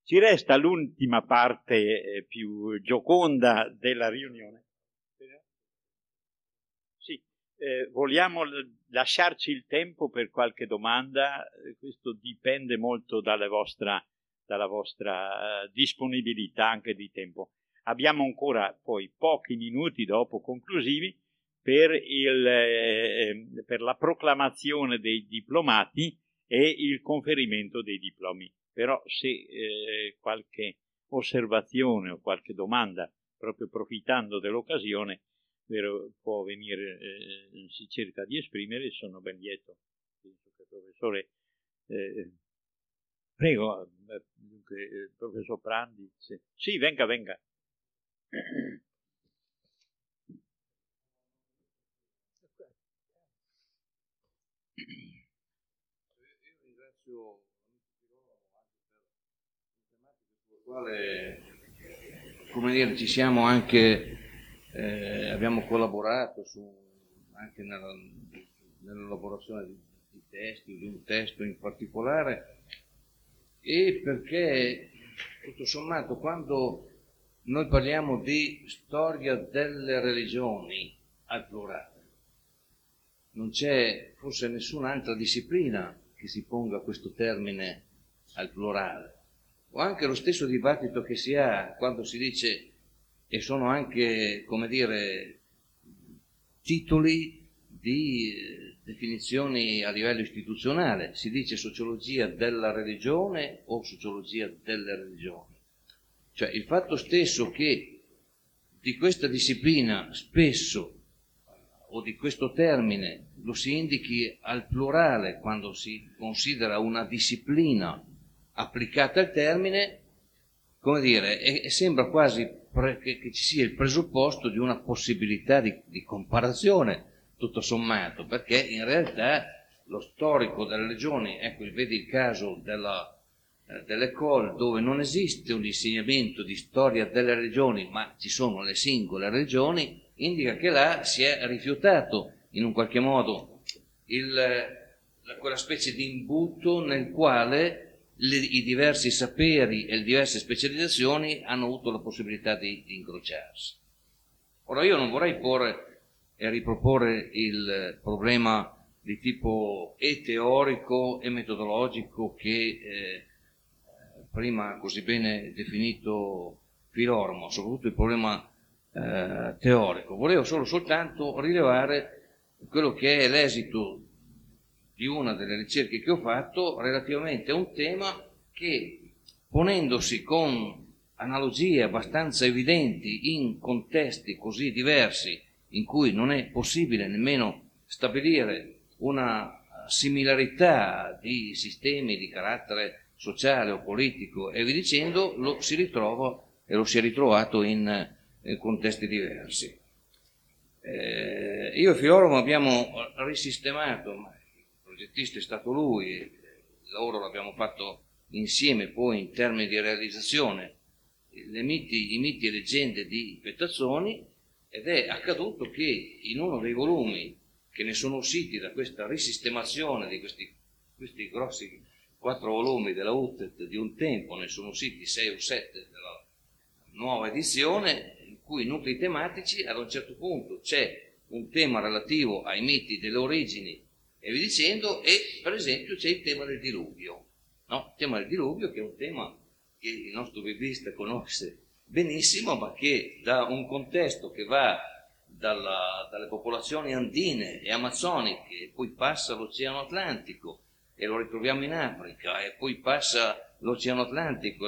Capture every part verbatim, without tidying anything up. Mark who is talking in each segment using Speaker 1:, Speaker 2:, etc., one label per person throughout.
Speaker 1: Ci resta l'ultima parte eh, più gioconda della riunione. Sì, eh, vogliamo l- lasciarci il tempo per qualche domanda? Eh, Questo dipende molto dalla vostra, dalla vostra eh, disponibilità anche di tempo. Abbiamo ancora poi pochi minuti dopo conclusivi per, il, eh, per la proclamazione dei diplomati e il conferimento dei diplomi. Però se eh, qualche osservazione o qualche domanda, proprio approfittando dell'occasione, vero, può venire, eh, si cerca di esprimere, sono ben lieto. Penso che il professore, eh, prego, eh, dunque, eh, professor Prandi, sì. Sì, venga, venga.
Speaker 2: Io ringrazio quale, come dire, ci siamo anche, eh, abbiamo collaborato su, anche nella, nell'elaborazione di, di testi, di un testo in particolare, e perché tutto sommato quando noi parliamo di storia delle religioni al plurale, non c'è forse nessun'altra disciplina che si ponga questo termine al plurale, o anche lo stesso dibattito che si ha quando si dice, e sono anche, come dire, titoli di eh, definizioni a livello istituzionale, si dice sociologia della religione o sociologia delle religioni. Cioè il fatto stesso che di questa disciplina spesso o di questo termine lo si indichi al plurale quando si considera una disciplina applicata al termine, come dire, e, e sembra quasi pre, che, che ci sia il presupposto di una possibilità di, di comparazione, tutto sommato, perché in realtà lo storico delle religioni, ecco, vedi il caso della, eh, dell'École, dove non esiste un insegnamento di storia delle religioni, ma ci sono le singole religioni, indica che là si è rifiutato in un qualche modo il, quella specie di imbuto nel quale le, i diversi saperi e le diverse specializzazioni hanno avuto la possibilità di, di incrociarsi. Ora io non vorrei porre e riproporre il problema di tipo e teorico e metodologico che eh, prima così bene definito Filormo, soprattutto il problema Eh, teorico. Volevo solo soltanto rilevare quello che è l'esito di una delle ricerche che ho fatto relativamente a un tema che, ponendosi con analogie abbastanza evidenti in contesti così diversi in cui non è possibile nemmeno stabilire una similarità di sistemi di carattere sociale o politico e via dicendo, lo si ritrova e lo si è ritrovato in in contesti diversi. Eh, io e Filormo abbiamo risistemato, ma il progettista è stato lui, il lavoro l'abbiamo fatto insieme poi in termini di realizzazione, le miti, i miti e leggende di Pettazzoni, ed è accaduto che in uno dei volumi che ne sono usciti da questa risistemazione di questi, questi grossi quattro volumi della U T E T di un tempo, ne sono usciti sei o sette della nuova edizione, cui nuclei tematici ad un certo punto c'è un tema relativo ai miti delle origini e via dicendo, e per esempio c'è il tema del diluvio, no? Il tema del diluvio che è un tema che il nostro biblista conosce benissimo, ma che da un contesto che va dalla, dalle popolazioni andine e amazzoniche e poi passa all'Oceano Atlantico e lo ritroviamo in Africa e poi passa l'Oceano Atlantico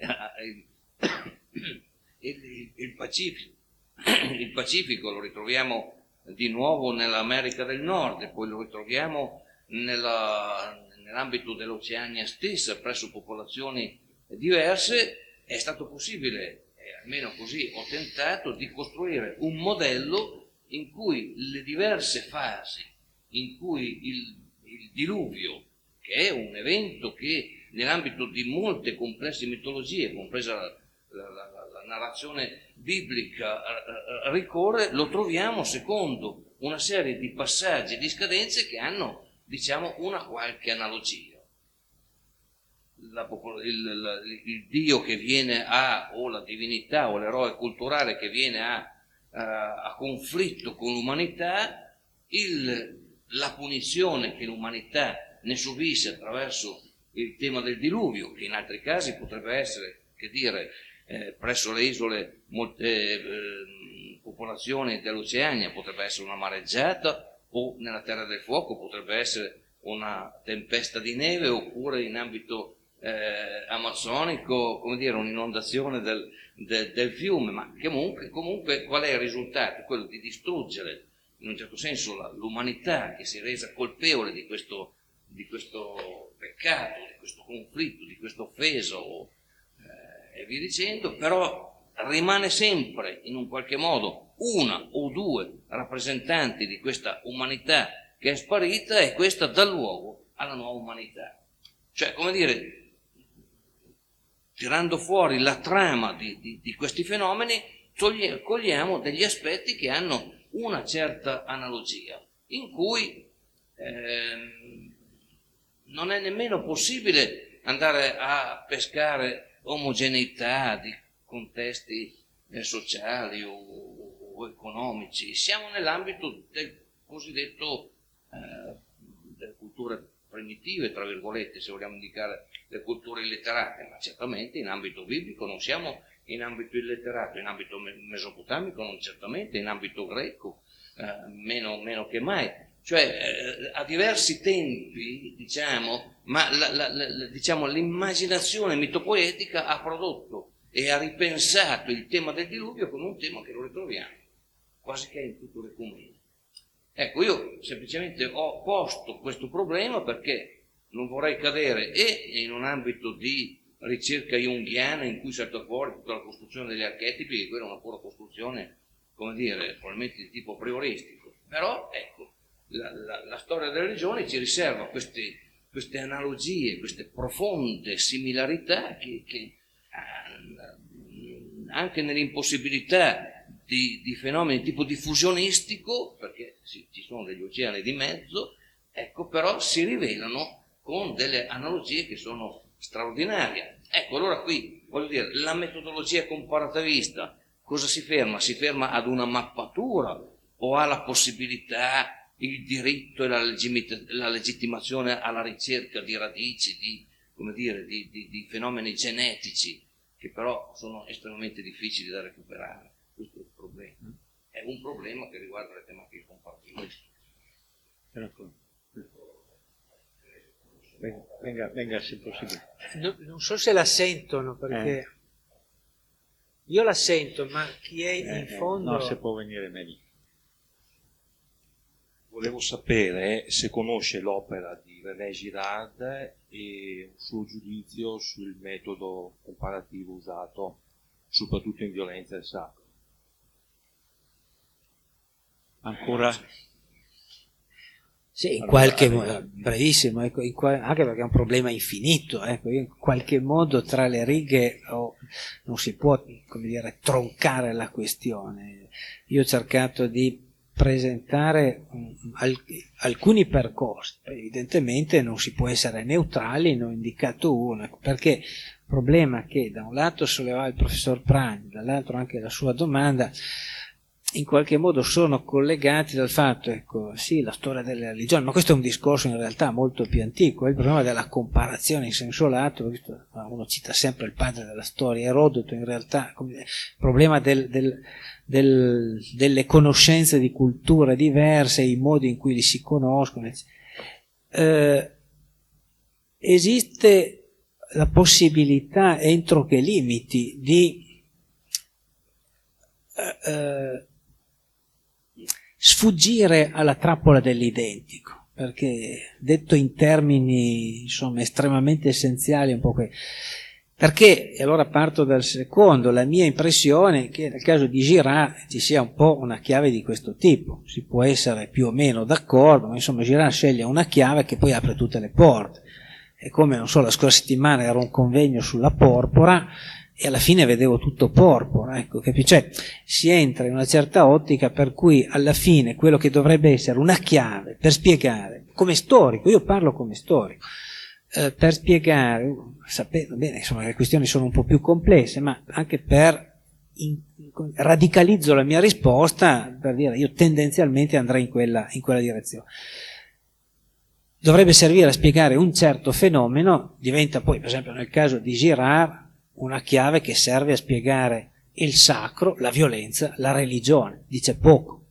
Speaker 2: Il, il, Pacifico, il Pacifico lo ritroviamo di nuovo nell'America del Nord e poi lo ritroviamo nella, nell'ambito dell'Oceania stessa presso popolazioni diverse. È stato possibile, eh, almeno così ho tentato, di costruire un modello in cui le diverse fasi, in cui il, il diluvio, che è un evento che nell'ambito di molte complesse mitologie, compresa la, la, la La narrazione biblica ricorre, lo troviamo secondo una serie di passaggi, di scadenze che hanno, diciamo, una qualche analogia. la, il, la, il Dio che viene a, o la divinità o l'eroe culturale che viene a, a, a conflitto con l'umanità, il, la punizione che l'umanità ne subisce attraverso il tema del diluvio, che in altri casi potrebbe essere, che dire, eh, presso le isole, molte eh, popolazioni dell'Oceania potrebbe essere una mareggiata, o nella Terra del Fuoco potrebbe essere una tempesta di neve, oppure in ambito eh, amazzonico, come dire, un'inondazione del, del, del fiume, ma comunque, comunque qual è il risultato? Quello di distruggere in un certo senso la, l'umanità che si è resa colpevole di questo, di questo peccato, di questo conflitto, di questa offesa eh, e via dicendo, però rimane sempre in un qualche modo una o due rappresentanti di questa umanità che è sparita, e questa dà luogo alla nuova umanità. Cioè, come dire, tirando fuori la trama di, di, di questi fenomeni, toglie, cogliamo degli aspetti che hanno una certa analogia, in cui eh, non è nemmeno possibile andare a pescare omogeneità di contesti eh, sociali o, o economici. Siamo nell'ambito del cosiddetto Eh, delle culture primitive, tra virgolette, se vogliamo indicare le culture illetterate, ma certamente in ambito biblico non siamo in ambito illetterato, in ambito mesopotamico non certamente, in ambito greco eh, meno, meno che mai, cioè eh, a diversi tempi, diciamo, ma la, la, la, diciamo, l'immaginazione mitopoetica ha prodotto e ha ripensato il tema del diluvio come un tema che lo ritroviamo quasi che in tutto l'ecumene. Ecco, io semplicemente ho posto questo problema perché non vorrei cadere e in un ambito di ricerca junghiana in cui salta fuori tutta la costruzione degli archetipi, che quella è una pura costruzione, come dire, probabilmente di tipo prioristico, però ecco, la, la, la storia delle religioni ci riserva queste, queste analogie, queste profonde similarità che, che anche nell'impossibilità Di, di fenomeni tipo diffusionistico, perché sì, ci sono degli oceani di mezzo, ecco, però si rivelano con delle analogie che sono straordinarie. Ecco, allora qui, voglio dire, la metodologia comparativista cosa si ferma? Si ferma ad una mappatura o ha la possibilità, il diritto e la, legittima, la legittimazione alla ricerca di radici, di, come dire, di, di, di fenomeni genetici che però sono estremamente difficili da recuperare? Questo è il problema. È un problema che riguarda le tematiche comparativistiche.
Speaker 1: Venga, venga, venga se possibile.
Speaker 3: No, non so se la sentono, perché eh. io la sento, ma chi è eh, in fondo...
Speaker 1: No, se può venire meglio.
Speaker 4: Volevo sapere se conosce l'opera di René Girard e un suo giudizio sul metodo comparativo usato soprattutto in violenza del sacro.
Speaker 1: Ancora?
Speaker 3: Sì, in qualche modo, brevissimo, ecco, in qual- anche perché è un problema infinito, ecco, in qualche modo tra le righe oh, non si può, come dire, troncare la questione. Io ho cercato di presentare um, al- alcuni percorsi, evidentemente non si può essere neutrali, ne ho indicato uno, ecco, perché il problema che da un lato sollevava il professor Pragni, dall'altro anche la sua domanda, in qualche modo sono collegati dal fatto, ecco, sì, la storia delle religioni, ma questo è un discorso in realtà molto più antico, è il problema della comparazione in senso lato, uno cita sempre il padre della storia, Erodoto, in realtà, il problema del, del, del, delle conoscenze di culture diverse, i modi in cui li si conoscono, eh, esiste la possibilità, entro che limiti, di eh, sfuggire alla trappola dell'identico, perché detto in termini insomma estremamente essenziali, un po' que- perché, e allora parto dal secondo, la mia impressione è che nel caso di Girard ci sia un po' una chiave di questo tipo, si può essere più o meno d'accordo, ma insomma Girard sceglie una chiave che poi apre tutte le porte. È come, non so, la scorsa settimana era un convegno sulla porpora e alla fine vedevo tutto porpora, ecco, capisci? Cioè, si entra in una certa ottica per cui alla fine quello che dovrebbe essere una chiave per spiegare, come storico, io parlo come storico, eh, per spiegare, sapendo bene, insomma, le questioni sono un po' più complesse, ma anche per in, radicalizzo la mia risposta per dire io tendenzialmente andrei in quella, in quella direzione. Dovrebbe servire a spiegare un certo fenomeno, diventa poi, per esempio nel caso di Girard, una chiave che serve a spiegare il sacro, la violenza, la religione. Dice poco.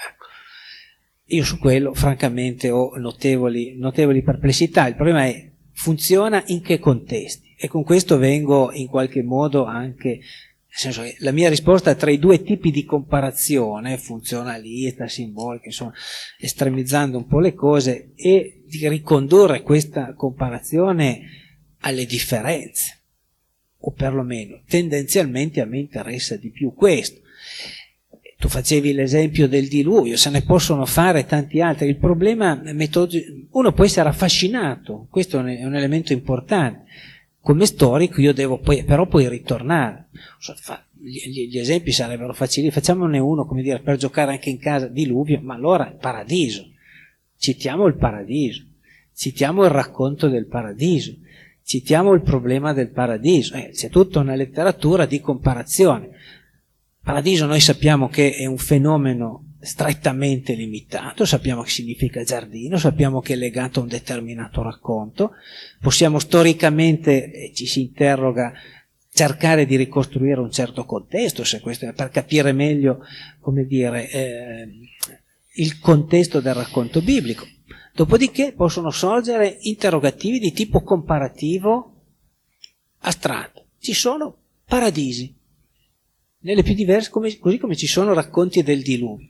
Speaker 3: Io su quello francamente ho notevoli, notevoli perplessità. Il problema è, funziona in che contesti? E con questo vengo in qualche modo anche, nel senso che la mia risposta tra i due tipi di comparazione, funzionalista, simbolica, insomma, estremizzando un po' le cose, è di ricondurre questa comparazione alle differenze, o perlomeno tendenzialmente a me interessa di più questo. Tu facevi l'esempio del diluvio, se ne possono fare tanti altri. Il problema metodico, uno può essere affascinato, questo è un elemento importante. Come storico io devo poi, però poi ritornare. Gli, gli esempi sarebbero facili, facciamone uno, come dire, per giocare anche in casa, diluvio, ma allora il paradiso. Citiamo il paradiso, citiamo il racconto del paradiso, citiamo il problema del paradiso. Eh, c'è tutta una letteratura di comparazione. Paradiso noi sappiamo che è un fenomeno strettamente limitato, sappiamo che significa giardino, sappiamo che è legato a un determinato racconto, possiamo storicamente, eh, ci si interroga, cercare di ricostruire un certo contesto, se questo è per capire meglio, come dire, eh, il contesto del racconto biblico. Dopodiché possono sorgere interrogativi di tipo comparativo astratto. Ci sono paradisi, nelle più diverse, come, così come ci sono racconti del diluvio.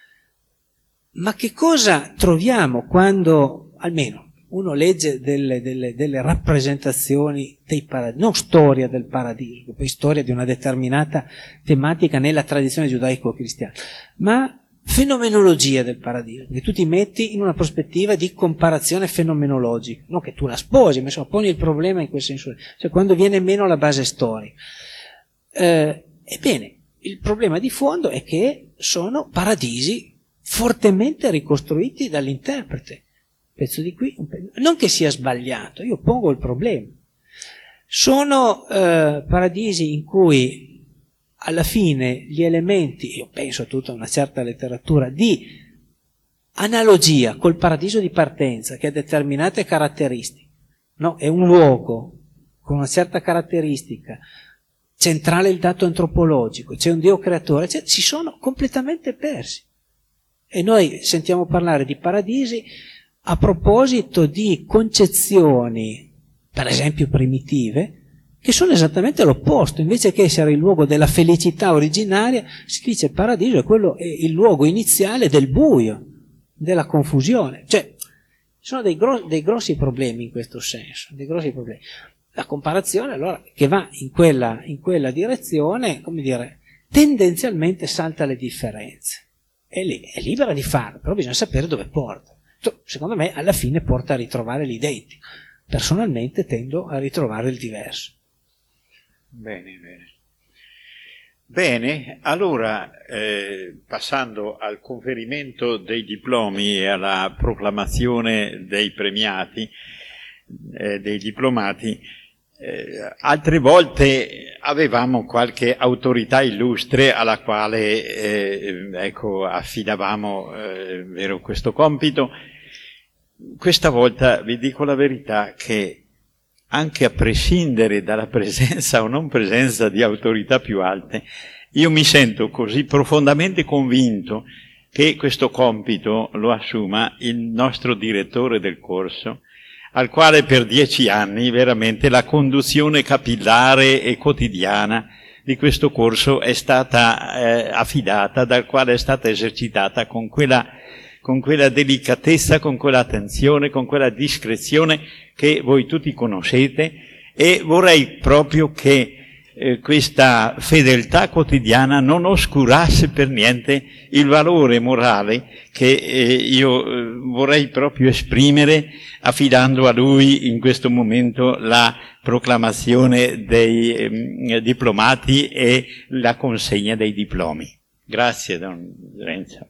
Speaker 3: Ma che cosa troviamo quando, almeno, uno legge delle, delle, delle rappresentazioni dei paradisi, non storia del paradiso, poi storia di una determinata tematica nella tradizione giudaico-cristiana, ma fenomenologia del paradiso, che tu ti metti in una prospettiva di comparazione fenomenologica, non che tu la sposi, ma insomma poni il problema in quel senso, cioè quando viene meno la base storica. Eh, ebbene, il problema di fondo è che sono paradisi fortemente ricostruiti dall'interprete. Pezzo di qui, un pezzo. Non che sia sbagliato, io pongo il problema. Sono eh, paradisi in cui alla fine gli elementi, io penso a tutta una certa letteratura, di analogia col paradiso di partenza, che ha determinate caratteristiche, no? È un luogo con una certa caratteristica, centrale il dato antropologico, c'è un Dio creatore, cioè, si sono completamente persi. E noi sentiamo parlare di paradisi a proposito di concezioni, per esempio primitive, che sono esattamente l'opposto. Invece che essere il luogo della felicità originaria, si dice il paradiso è quello, è il luogo iniziale del buio, della confusione. Cioè, ci sono dei, gros- dei grossi problemi in questo senso, dei grossi problemi. La comparazione, allora, che va in quella, in quella direzione, come dire, tendenzialmente salta le differenze. È, lì, è libera di farlo, però bisogna sapere dove porta. Secondo me, alla fine porta a ritrovare l'identico. Personalmente tendo a ritrovare il diverso.
Speaker 1: Bene, bene. Bene, allora, eh, passando al conferimento dei diplomi e alla proclamazione dei premiati, eh, dei diplomati, eh, altre volte avevamo qualche autorità illustre alla quale eh, ecco, affidavamo eh, vero, questo compito. Questa volta vi dico la verità che anche a prescindere dalla presenza o non presenza di autorità più alte, io mi sento così profondamente convinto che questo compito lo assuma il nostro direttore del corso, al quale per dieci anni veramente la conduzione capillare e quotidiana di questo corso è stata eh, affidata, dal quale è stata esercitata con quella, con quella delicatezza, con quella attenzione, con quella discrezione che voi tutti conoscete, e vorrei proprio che eh, questa fedeltà quotidiana non oscurasse per niente il valore morale che eh, io eh, vorrei proprio esprimere affidando a lui in questo momento la proclamazione dei eh, diplomati e la consegna dei diplomi. Grazie, Don Renzo.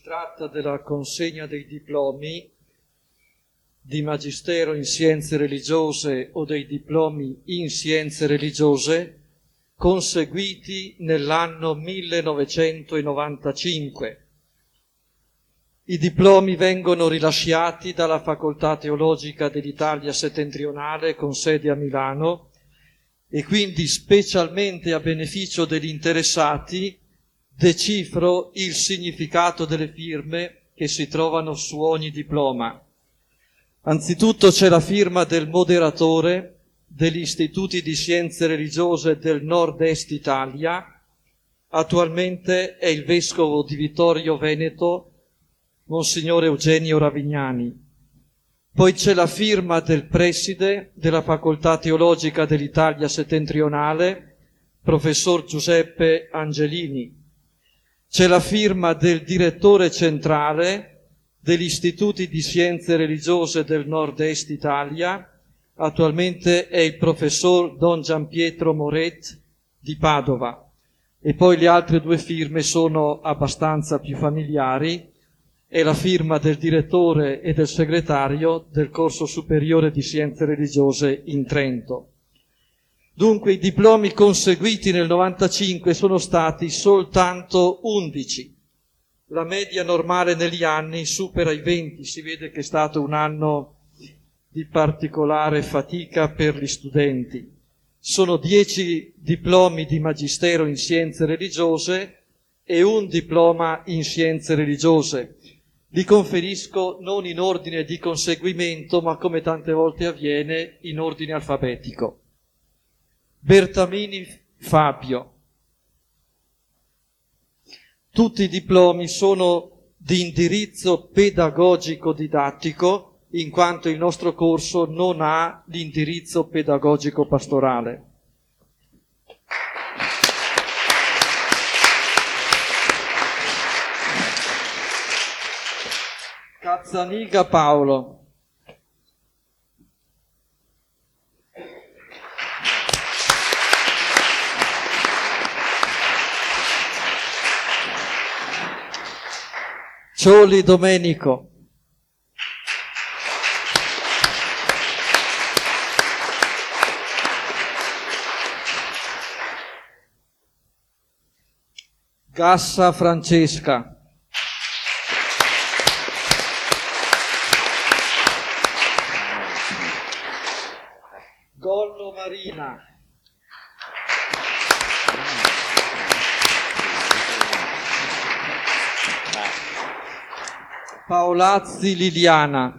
Speaker 5: tratta della consegna dei diplomi di Magistero in Scienze Religiose o dei diplomi in Scienze Religiose conseguiti nell'anno millenovecentonovantacinque. I diplomi vengono rilasciati dalla Facoltà Teologica dell'Italia Settentrionale con sede a Milano e quindi, specialmente a beneficio degli interessati, decifro il significato delle firme che si trovano su ogni diploma. Anzitutto c'è la firma del moderatore degli istituti di scienze religiose del nord-est Italia, attualmente è il vescovo di Vittorio Veneto, Monsignore Eugenio Ravignani. Poi c'è la firma del preside della Facoltà Teologica dell'Italia Settentrionale, professor Giuseppe Angelini. C'è la firma del direttore centrale degli istituti di scienze religiose del nord-est Italia, attualmente è il professor Don Giampietro Moret di Padova. E poi le altre due firme sono abbastanza più familiari, è la firma del direttore e del segretario del corso superiore di scienze religiose in Trento. Dunque i diplomi conseguiti nel novantacinque sono stati soltanto undici. La media normale negli anni supera i venti, si vede che è stato un anno di particolare fatica per gli studenti. Sono dieci diplomi di magistero in scienze religiose e un diploma in scienze religiose. Li conferisco non in ordine di conseguimento, ma come tante volte avviene, in ordine alfabetico. Bertamini Fabio. Tutti i diplomi sono di indirizzo pedagogico-didattico, in quanto il nostro corso non ha l'indirizzo pedagogico-pastorale. Cazzaniga Paolo. Cioli Domenico. Gassa Francesca. Gollo Marina. Paolazzi Liliana.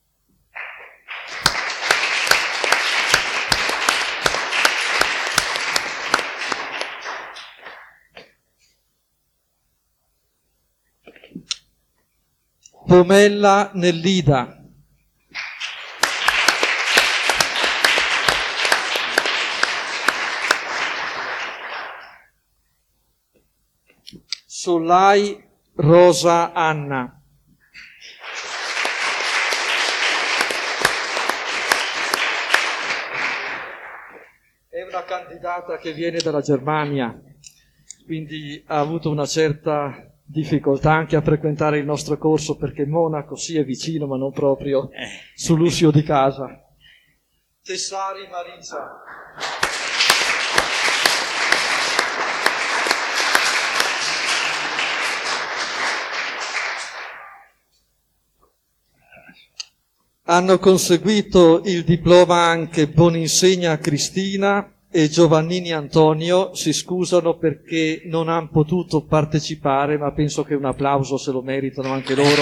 Speaker 5: Pomella Nellida. Solai Rosa Anna. È una candidata che viene dalla Germania, quindi ha avuto una certa difficoltà anche a frequentare il nostro corso, perché Monaco sì è vicino, ma non proprio sull'uscio di casa. Tessari Marisa. Hanno conseguito il diploma anche Boninsegna Cristina e Giovannini Antonio. Si scusano perché non hanno potuto partecipare, ma penso che un applauso se lo meritano anche loro.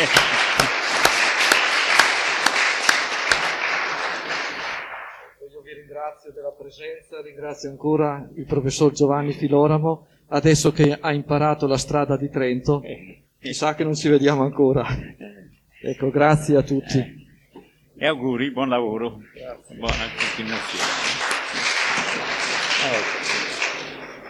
Speaker 5: Io vi ringrazio della presenza, ringrazio ancora il professor Giovanni Filoramo, adesso che ha imparato la strada di Trento, chissà che non ci vediamo ancora. Ecco, grazie a tutti.
Speaker 1: E auguri, buon lavoro. Grazie. Buona continuazione.